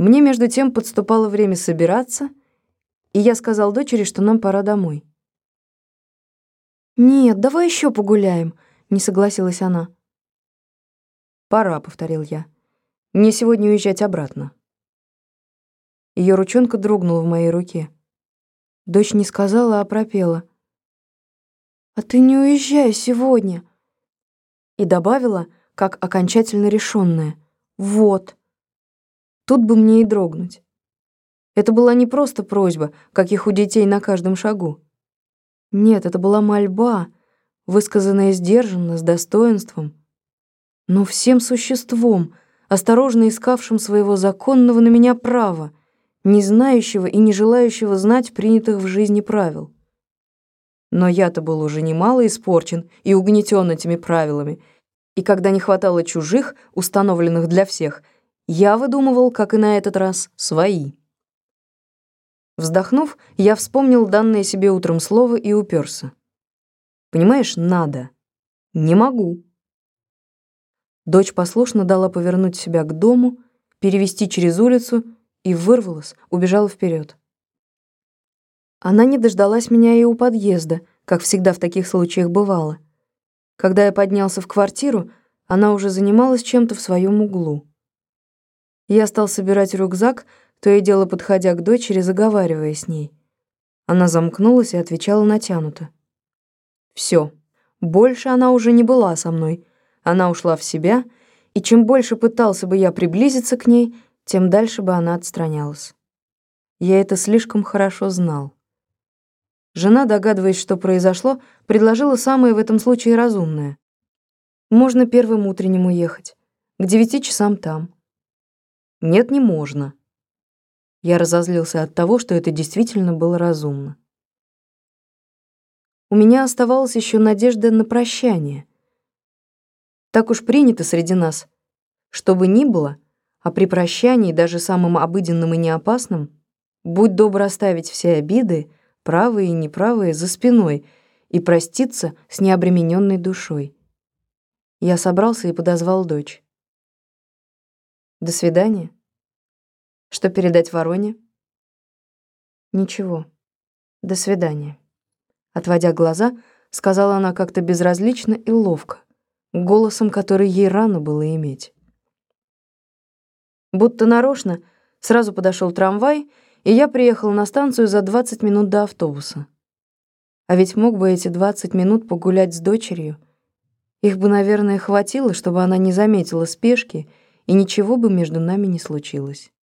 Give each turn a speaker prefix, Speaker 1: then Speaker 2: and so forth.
Speaker 1: Мне между тем подступало время собираться, и я сказал дочери, что нам пора домой. «Нет, давай еще погуляем», — не согласилась она. «Пора», — повторил я. «Мне сегодня уезжать обратно». Ее ручонка дрогнула в моей руке. Дочь не сказала, а пропела: «А ты не уезжай сегодня!» И добавила, как окончательно решенная: «Вот». Тут бы мне и дрогнуть. Это была не просто просьба, каких у детей на каждом шагу. Нет, это была мольба, высказанная сдержанно, с достоинством, но всем существом, осторожно искавшим своего законного на меня права, не знающего и не желающего знать принятых в жизни правил. Но я-то был уже немало испорчен и угнетен этими правилами, и когда не хватало чужих, установленных для всех, я выдумывал, как и на этот раз, свои. Вздохнув, я вспомнил данное себе утром слово и уперся. Понимаешь, надо. Не могу. Дочь послушно дала повернуть себя к дому, перевести через улицу и вырвалась, убежала вперед. Она не дождалась меня и у подъезда, как всегда в таких случаях бывало. Когда я поднялся в квартиру, она уже занималась чем-то в своем углу. Я стал собирать рюкзак, то и дело подходя к дочери, заговаривая с ней. Она замкнулась и отвечала натянуто. Всё, больше она уже не была со мной. Она ушла в себя, и чем больше пытался бы я приблизиться к ней, тем дальше бы она отстранялась. Я это слишком хорошо знал. Жена, догадываясь, что произошло, предложила самое в этом случае разумное. Можно первым утренним уехать. К 9 часам там. Нет, не можно. Я разозлился от того, что это действительно было разумно. У меня оставалась еще надежда на прощание. Так уж принято среди нас. Что бы ни было, а при прощании, даже самым обыденным и неопасным, будь добр оставить все обиды, правые и неправые, за спиной и проститься с необремененной душой. Я собрался и подозвал дочь. «До свидания. Что передать Вороне?» «Ничего. До свидания». Отводя глаза, сказала она как-то безразлично и ловко, голосом, который ей рано было иметь. Будто нарочно сразу подошел трамвай, и я приехал на станцию за 20 минут до автобуса. А ведь мог бы эти 20 минут погулять с дочерью. Их бы, наверное, хватило, чтобы она не заметила спешки, и ничего бы между нами не случилось.